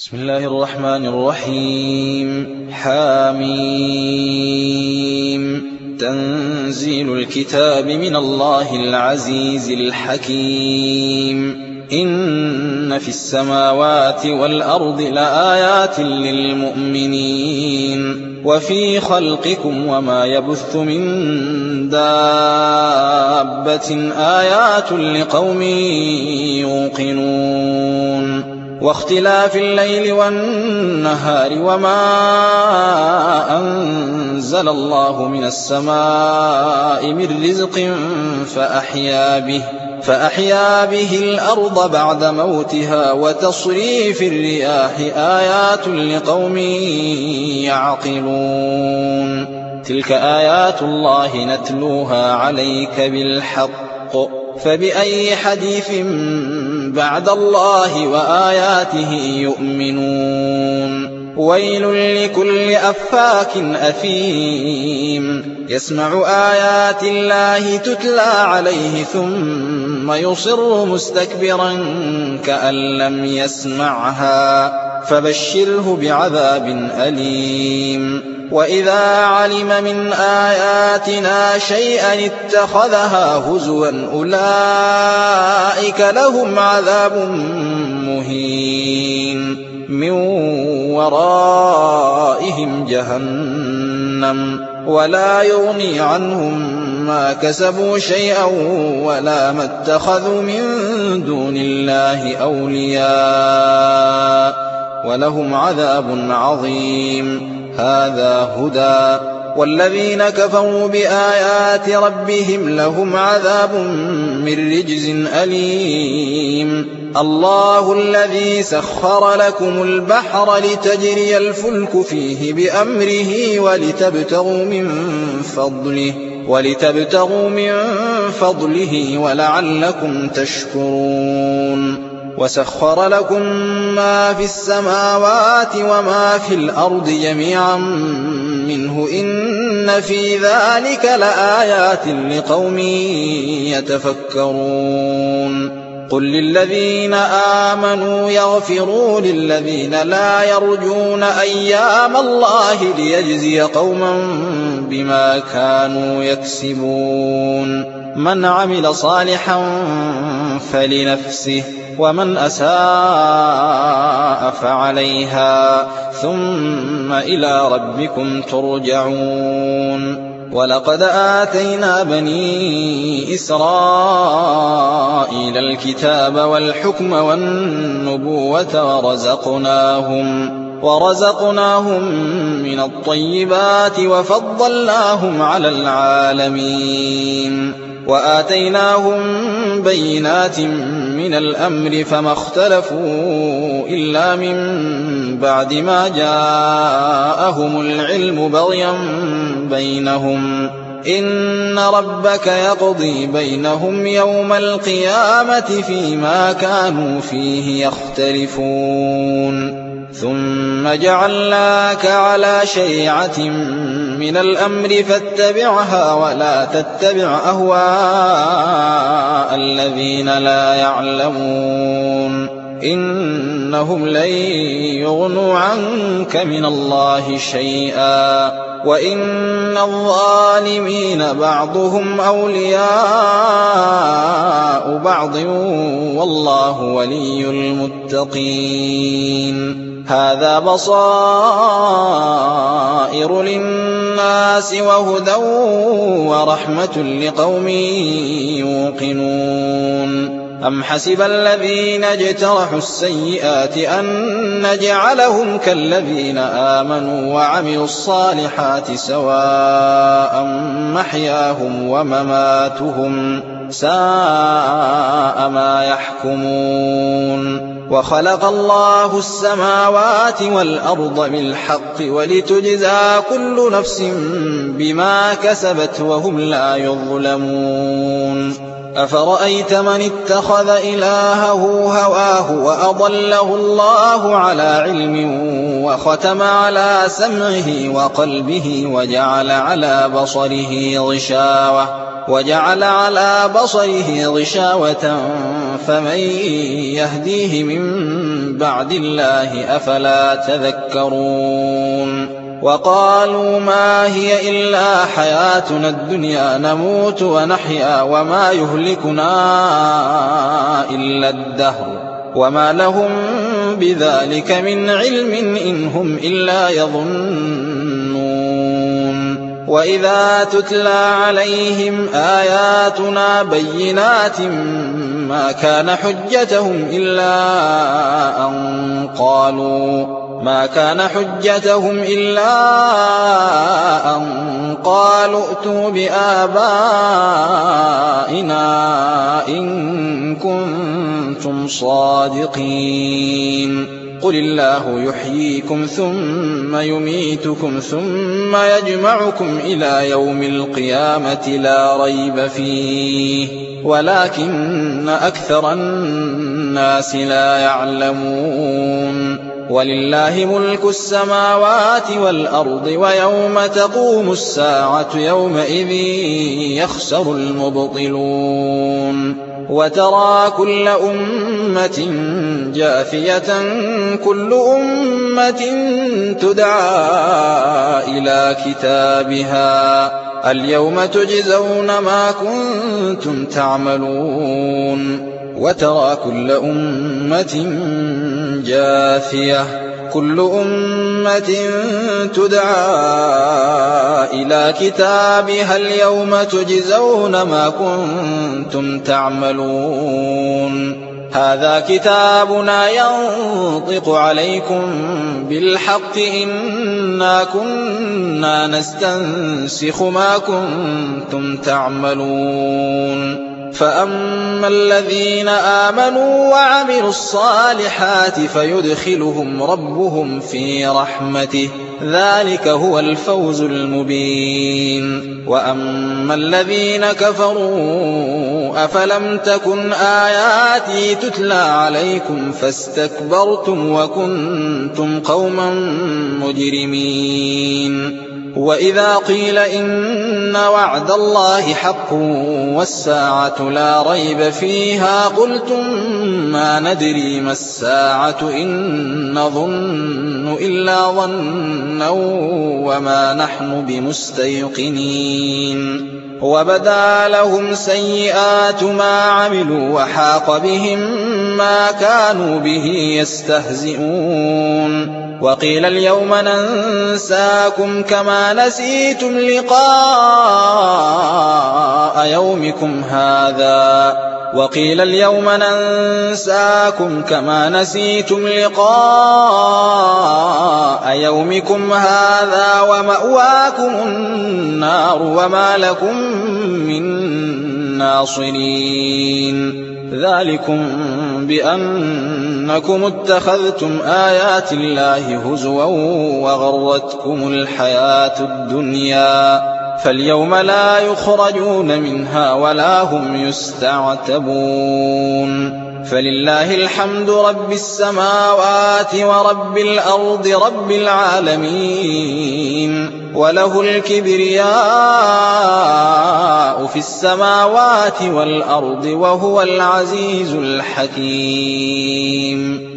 بسم الله الرحمن الرحيم. حاميم. تنزيل الكتاب من الله العزيز الحكيم. إن في السماوات والأرض لآيات للمؤمنين وفي خلقكم وما يبث من دابة آيات لقوم يوقنون واختلاف الليل والنهار وما أنزل الله من السماء من رزق فأحيا به الأرض بعد موتها وتصريف الرياح آيات لقوم يعقلون. تلك آيات الله نتلوها عليك بالحق فبأي حديث بعد الله وآياته يؤمنون. ويل لكل أفاك أثيم يسمع آيات الله تتلى عليه ثم يصر مستكبرا كأن لم يسمعها فبشره بعذاب أليم. وإذا علم من آياتنا شيئا اتخذها هزوا أولئك لهم عذاب مهين من ورائهم جهنم ولا يغني عنهم ما كسبوا شيئا ولا ما اتخذوا من دون الله أولياء ولهم عذاب عظيم. هذا هدى والذين كفروا بآيات ربهم لهم عذاب من رجز أليم. الله الذي سخر لكم البحر لتجري الفلك فيه بأمره ولتبتغوا من فضله ولعلكم تشكرون. وسخر لكم ما في السماوات وما في الأرض جميعا منه إن في ذلك لآيات لقوم يتفكرون. قل للذين آمنوا يغفروا للذين لا يرجون أيام الله ليجزي قوما بما كانوا يكسبون. من عمل صالحا فلنفسه ومن أساء فعليها ثم إلى ربكم ترجعون. ولقد آتينا بني إسرائيل الكتاب والحكم والنبوة ورزقناهم من الطيبات وفضلناهم على العالمين وآتيناهم بينات من الأمر فما اختلفوا إلا من بعد ما جاءهم العلم بغيا بينهم. إن ربك يقضي بينهم يوم القيامة فيما كانوا فيه يختلفون. ثم جعلناك على شريعة من الأمر فاتبعها ولا تتبع أهواء الذين لا يعلمون إنهم لن يغنوا عنك من الله شيئا وإن الظالمين بعضهم أولياء بعض والله ولي المتقين. هذا بصائر للناس وهدى ورحمة لقوم يوقنون. أم حسب الذين اجترحوا السيئات أن نجعلهم كالذين آمنوا وعملوا الصالحات سواء محياهم ومماتهم ساء ما يحكمون. وخلق الله السماوات والأرض بالحق ولتجزى كل نفس بما كسبت وهم لا يظلمون. أفرأيت من اتخذ إلهه هواه وأضله الله على علم وختم على سمعه وقلبه وجعل على بصره غشاوة فمن يهديه من بعد الله أفلا تذكرون وقالوا ما هي إلا حياتنا الدنيا نموت ونحيا وما يهلكنا إلا الدهر وما لهم بذلك من علم إن هم إلا يظنون وإذا تتلى عليهم آياتنا بينات ما كان حجتهم إلا أن قالوا ائتوا بآبائنا إن كنتم صادقين قل الله يحييكم ثم يميتكم ثم يجمعكم إلى يوم القيامة لا ريب فيه ولكن أكثر الناس لا يعلمون ولله ملك السماوات والأرض ويوم تقوم الساعة يومئذ يخسر المبطلون وترى كل أمة جاثية كل أمة تدعى إلى كتابها اليوم تجزون ما كنتم تعملون وترى كل أمة جاثية كل أمة تدعى إلى كتابها اليوم تجزون ما كنتم تعملون هذا كتابنا ينطق عليكم بالحق إنا كنا نستنسخ ما كنتم تعملون فأما الذين آمنوا وعملوا الصالحات فيدخلهم ربهم في رحمته ذلك هو الفوز المبين وأما الذين كفروا أفلم تكن آياتي تتلى عليكم فاستكبرتم وكنتم قوما مجرمين وإذا قيل إن وعد الله حق والساعة لا ريب فيها قلتم ما ندري ما الساعة إن نظن إلا ظنا وما نحن بمستيقنين وبدا لهم سيئات ما عملوا وحاق بهم ما كانوا به يستهزئون وقيل اليوم ننساكم كما نسيتم لقاء يومكم هذا ومأواكم النار وما لكم من ناصرين ذلكم بأنكم اتخذتم آيات الله هزوا وغرتكم الحياة الدنيا فاليوم لا يخرجون منها ولا هم يستعتبون فلله الحمد رب السماوات ورب الأرض رب العالمين وله الكبرياء في السماوات والأرض وهو العزيز الحكيم